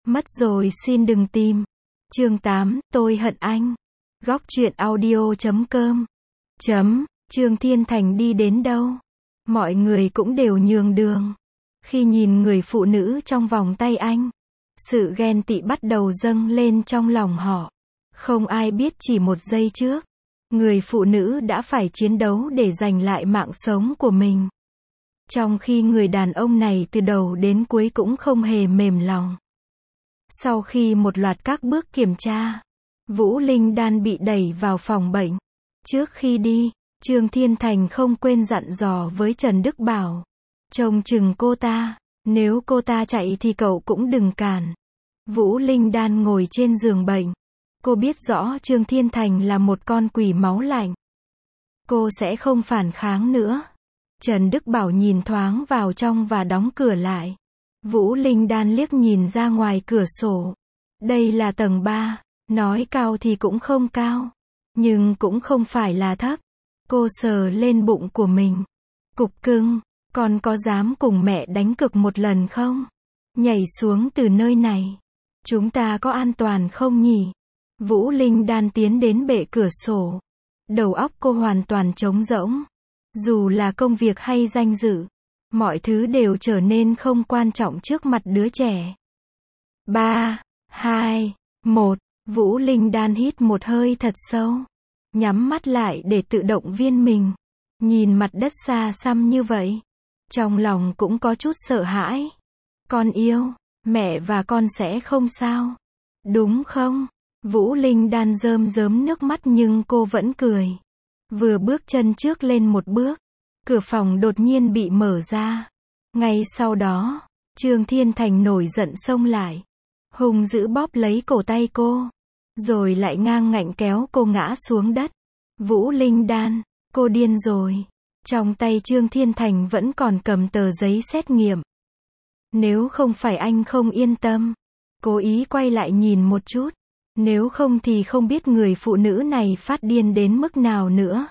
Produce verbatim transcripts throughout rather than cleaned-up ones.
Mất rồi xin đừng tìm. Chương tám, tôi hận anh. Góc truyện audio chấm com. Chấm, Trương Thiên Thành đi đến đâu, mọi người cũng đều nhường đường. Khi nhìn người phụ nữ trong vòng tay anh, sự ghen tị bắt đầu dâng lên trong lòng họ. Không ai biết chỉ một giây trước, người phụ nữ đã phải chiến đấu để giành lại mạng sống của mình. Trong khi người đàn ông này từ đầu đến cuối cũng không hề mềm lòng. Sau khi một loạt các bước kiểm tra, Vũ Linh Đan bị đẩy vào phòng bệnh. Trước khi đi, Trương Thiên Thành không quên dặn dò với Trần Đức Bảo. Trông chừng cô ta, nếu cô ta chạy thì cậu cũng đừng cản. Vũ Linh Đan ngồi trên giường bệnh. Cô biết rõ Trương Thiên Thành là một con quỷ máu lạnh. Cô sẽ không phản kháng nữa. Trần Đức Bảo nhìn thoáng vào trong và đóng cửa lại. Vũ Linh Đan liếc nhìn ra ngoài cửa sổ. Đây là tầng ba, nói cao thì cũng không cao, nhưng cũng không phải là thấp. Cô sờ lên bụng của mình. Cục cưng, con có dám cùng mẹ đánh cược một lần không? Nhảy xuống từ nơi này, chúng ta có an toàn không nhỉ? Vũ Linh Đan tiến đến bệ cửa sổ. Đầu óc cô hoàn toàn trống rỗng. Dù là công việc hay danh dự, mọi thứ đều trở nên không quan trọng trước mặt đứa trẻ. ba, hai, một, Vũ Linh Đan hít một hơi thật sâu. Nhắm mắt lại để tự động viên mình. Nhìn mặt đất xa xăm như vậy, trong lòng cũng có chút sợ hãi. Con yêu, mẹ và con sẽ không sao, đúng không? Vũ Linh Đan rơm rớm nước mắt nhưng cô vẫn cười. Vừa bước chân trước lên một bước, cửa phòng đột nhiên bị mở ra. Ngay sau đó, Trương Thiên Thành nổi giận xông lại, hung dữ bóp lấy cổ tay cô, rồi lại ngang ngạnh kéo cô ngã xuống đất. Vũ Linh Đan, cô điên rồi. Trong tay Trương Thiên Thành vẫn còn cầm tờ giấy xét nghiệm. Nếu không phải anh không yên tâm, cố ý quay lại nhìn một chút. Nếu không thì không biết người phụ nữ này phát điên đến mức nào nữa.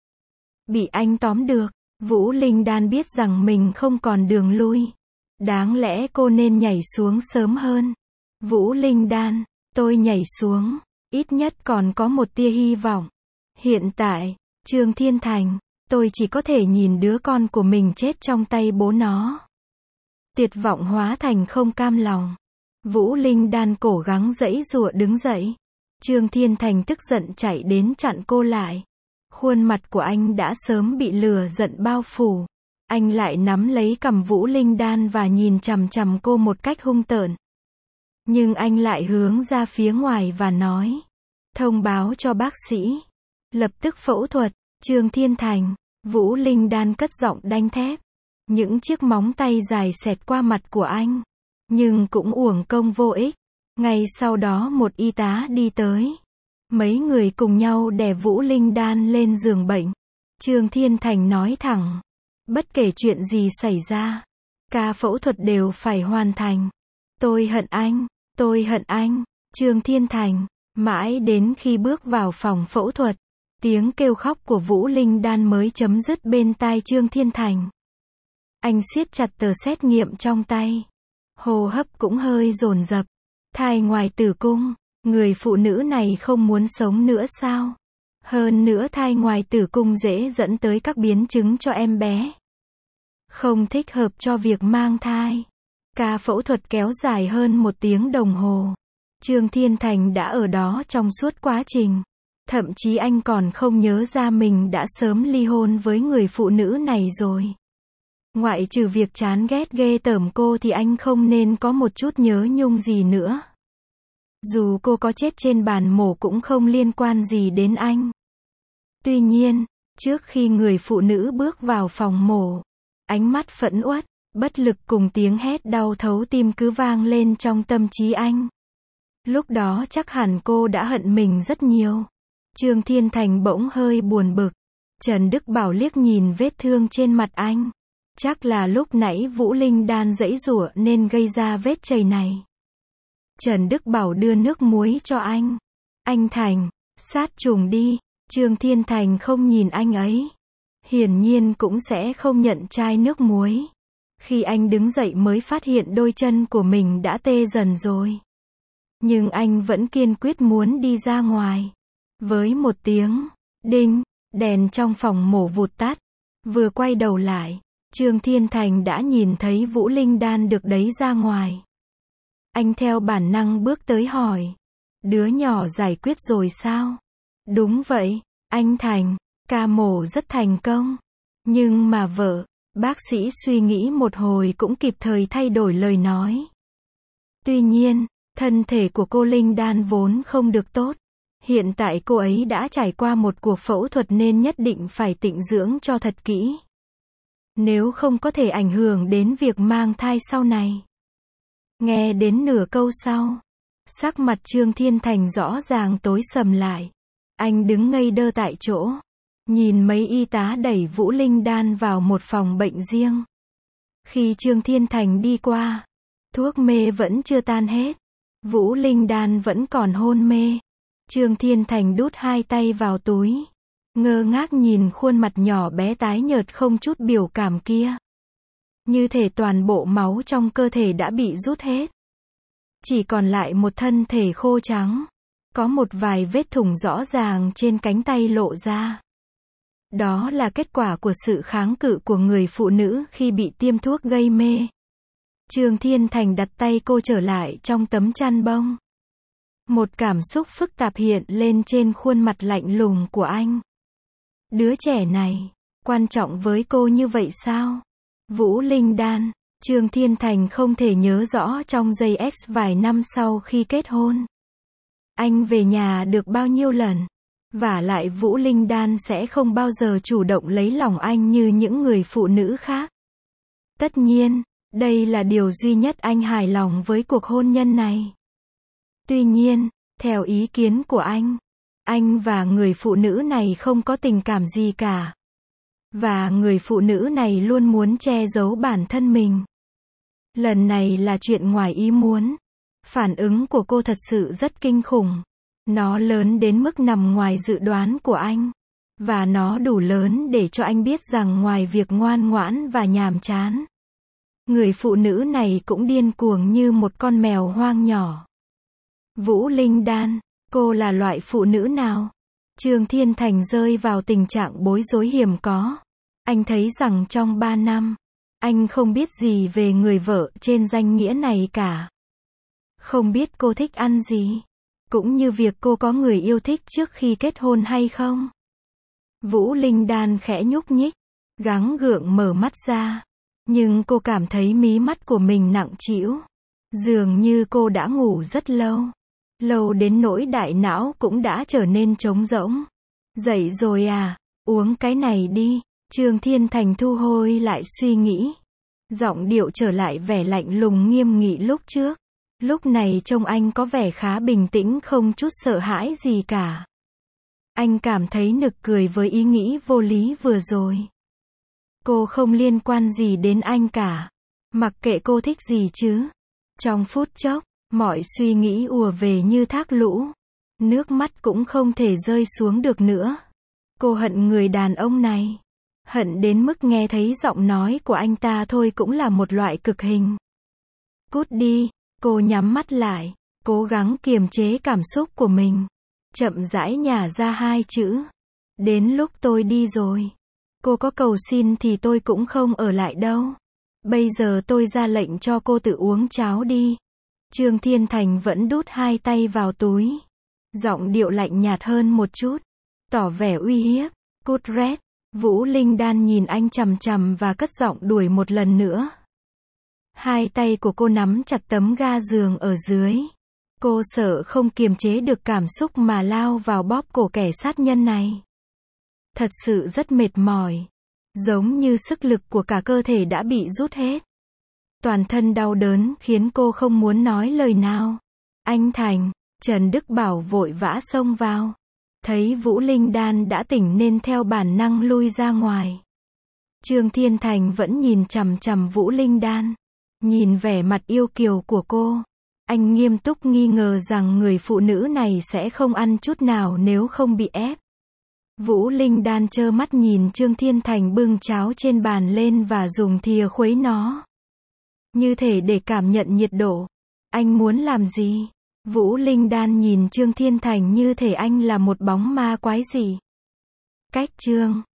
Bị anh tóm được, Vũ Linh Đan biết rằng mình không còn đường lui. Đáng lẽ cô nên nhảy xuống sớm hơn. Vũ Linh Đan, tôi nhảy xuống, ít nhất còn có một tia hy vọng. Hiện tại, Trương Thiên Thành, tôi chỉ có thể nhìn đứa con của mình chết trong tay bố nó. Tuyệt vọng hóa thành không cam lòng. Vũ Linh Đan cố gắng giãy giụa đứng dậy. Trương Thiên Thành tức giận chạy đến chặn cô lại. Khuôn mặt của anh đã sớm bị lửa giận bao phủ. Anh lại nắm lấy cằm Vũ Linh Đan và nhìn chằm chằm cô một cách hung tợn. Nhưng anh lại hướng ra phía ngoài và nói. Thông báo cho bác sĩ. Lập tức phẫu thuật. Trương Thiên Thành, Vũ Linh Đan cất giọng đanh thép. Những chiếc móng tay dài xẹt qua mặt của anh. Nhưng cũng uổng công vô ích. Ngay sau đó một y tá đi tới. Mấy người cùng nhau đè Vũ Linh Đan lên giường bệnh. Trương Thiên Thành nói thẳng. Bất kể chuyện gì xảy ra, ca phẫu thuật đều phải hoàn thành. Tôi hận anh, tôi hận anh. Trương Thiên Thành, mãi đến khi bước vào phòng phẫu thuật, tiếng kêu khóc của Vũ Linh Đan mới chấm dứt bên tai Trương Thiên Thành. Anh siết chặt tờ xét nghiệm trong tay. Hô hấp cũng hơi dồn dập. Thai ngoài tử cung, người phụ nữ này không muốn sống nữa sao? Hơn nữa thai ngoài tử cung dễ dẫn tới các biến chứng cho em bé. Không thích hợp cho việc mang thai. Ca phẫu thuật kéo dài hơn một tiếng đồng hồ. Trương Thiên Thành đã ở đó trong suốt quá trình. Thậm chí anh còn không nhớ ra mình đã sớm ly hôn với người phụ nữ này rồi. Ngoại trừ việc chán ghét ghê tởm cô thì anh không nên có một chút nhớ nhung gì nữa. Dù cô có chết trên bàn mổ cũng không liên quan gì đến anh. Tuy nhiên, trước khi người phụ nữ bước vào phòng mổ, ánh mắt phẫn uất, bất lực cùng tiếng hét đau thấu tim cứ vang lên trong tâm trí anh. Lúc đó chắc hẳn cô đã hận mình rất nhiều. Trương Thiên Thành bỗng hơi buồn bực. Trần Đức Bảo liếc nhìn vết thương trên mặt anh. Chắc là lúc nãy Vũ Linh Đan giãy giụa nên gây ra vết chảy này. Trần Đức Bảo đưa nước muối cho anh. Anh Thành, sát trùng đi. Trương Thiên Thành không nhìn anh ấy. Hiển nhiên cũng sẽ không nhận chai nước muối. Khi anh đứng dậy mới phát hiện đôi chân của mình đã tê dần rồi. Nhưng anh vẫn kiên quyết muốn đi ra ngoài. Với một tiếng đinh, đèn trong phòng mổ vụt tắt. Vừa quay đầu lại, Trương Thiên Thành đã nhìn thấy Vũ Linh Đan được đấy ra ngoài. Anh theo bản năng bước tới hỏi. Đứa nhỏ giải quyết rồi sao? Đúng vậy, anh Thành, ca mổ rất thành công. Nhưng mà vợ, bác sĩ suy nghĩ một hồi cũng kịp thời thay đổi lời nói. Tuy nhiên, thân thể của cô Linh Đan vốn không được tốt. Hiện tại cô ấy đã trải qua một cuộc phẫu thuật nên nhất định phải tịnh dưỡng cho thật kỹ. Nếu không có thể ảnh hưởng đến việc mang thai sau này. Nghe đến nửa câu sau, sắc mặt Trương Thiên Thành rõ ràng tối sầm lại. Anh đứng ngây đơ tại chỗ, nhìn mấy y tá đẩy Vũ Linh Đan vào một phòng bệnh riêng. Khi Trương Thiên Thành đi qua, thuốc mê vẫn chưa tan hết. Vũ Linh Đan vẫn còn hôn mê. Trương Thiên Thành đút hai tay vào túi, ngơ ngác nhìn khuôn mặt nhỏ bé tái nhợt không chút biểu cảm kia. Như thể toàn bộ máu trong cơ thể đã bị rút hết. Chỉ còn lại một thân thể khô trắng. Có một vài vết thủng rõ ràng trên cánh tay lộ ra. Đó là kết quả của sự kháng cự của người phụ nữ khi bị tiêm thuốc gây mê. Trương Thiên Thành đặt tay cô trở lại trong tấm chăn bông. Một cảm xúc phức tạp hiện lên trên khuôn mặt lạnh lùng của anh. Đứa trẻ này, quan trọng với cô như vậy sao? Vũ Linh Đan, Trương Thiên Thành không thể nhớ rõ trong giây X vài năm sau khi kết hôn. Anh về nhà được bao nhiêu lần? Vả lại Vũ Linh Đan sẽ không bao giờ chủ động lấy lòng anh như những người phụ nữ khác. Tất nhiên, đây là điều duy nhất anh hài lòng với cuộc hôn nhân này. Tuy nhiên, theo ý kiến của anh, anh và người phụ nữ này không có tình cảm gì cả. Và người phụ nữ này luôn muốn che giấu bản thân mình. Lần này là chuyện ngoài ý muốn. Phản ứng của cô thật sự rất kinh khủng. Nó lớn đến mức nằm ngoài dự đoán của anh. Và nó đủ lớn để cho anh biết rằng ngoài việc ngoan ngoãn và nhàm chán, người phụ nữ này cũng điên cuồng như một con mèo hoang nhỏ. Vũ Linh Đan, cô là loại phụ nữ nào? Trương Thiên Thành rơi vào tình trạng bối rối hiếm có. Anh thấy rằng trong ba năm, anh không biết gì về người vợ trên danh nghĩa này cả. Không biết cô thích ăn gì, cũng như việc cô có người yêu thích trước khi kết hôn hay không. Vũ Linh Đan khẽ nhúc nhích, gắng gượng mở mắt ra. Nhưng cô cảm thấy mí mắt của mình nặng trĩu. Dường như cô đã ngủ rất lâu. Lâu đến nỗi đại não cũng đã trở nên trống rỗng. Dậy rồi à, uống cái này đi. Trương Thiên Thành thu hồi lại suy nghĩ. Giọng điệu trở lại vẻ lạnh lùng nghiêm nghị lúc trước. Lúc này trông anh có vẻ khá bình tĩnh không chút sợ hãi gì cả. Anh cảm thấy nực cười với ý nghĩ vô lý vừa rồi. Cô không liên quan gì đến anh cả. Mặc kệ cô thích gì chứ. Trong phút chốc, mọi suy nghĩ ùa về như thác lũ. Nước mắt cũng không thể rơi xuống được nữa. Cô hận người đàn ông này. Hận đến mức nghe thấy giọng nói của anh ta thôi cũng là một loại cực hình. Cút đi, cô nhắm mắt lại, cố gắng kiềm chế cảm xúc của mình. Chậm rãi nhả ra hai chữ. Đến lúc tôi đi rồi. Cô có cầu xin thì tôi cũng không ở lại đâu. Bây giờ tôi ra lệnh cho cô tự uống cháo đi. Trương Thiên Thành vẫn đút hai tay vào túi. Giọng điệu lạnh nhạt hơn một chút. Tỏ vẻ uy hiếp. Cút rét. Vũ Linh Đan nhìn anh chằm chằm và cất giọng đuổi một lần nữa. Hai tay của cô nắm chặt tấm ga giường ở dưới. Cô sợ không kiềm chế được cảm xúc mà lao vào bóp cổ kẻ sát nhân này. Thật sự rất mệt mỏi. Giống như sức lực của cả cơ thể đã bị rút hết. Toàn thân đau đớn khiến cô không muốn nói lời nào. Anh Thành, Trần Đức Bảo vội vã xông vào. Thấy Vũ Linh Đan đã tỉnh nên theo bản năng lui ra ngoài. Trương Thiên Thành vẫn nhìn chằm chằm Vũ Linh Đan. Nhìn vẻ mặt yêu kiều của cô. Anh nghiêm túc nghi ngờ rằng người phụ nữ này sẽ không ăn chút nào nếu không bị ép. Vũ Linh Đan trơ mắt nhìn Trương Thiên Thành bưng cháo trên bàn lên và dùng thìa khuấy nó. Như thể để cảm nhận nhiệt độ. Anh muốn làm gì? Vũ Linh Đan nhìn Trương Thiên Thành như thể anh là một bóng ma quái dị. Cách chương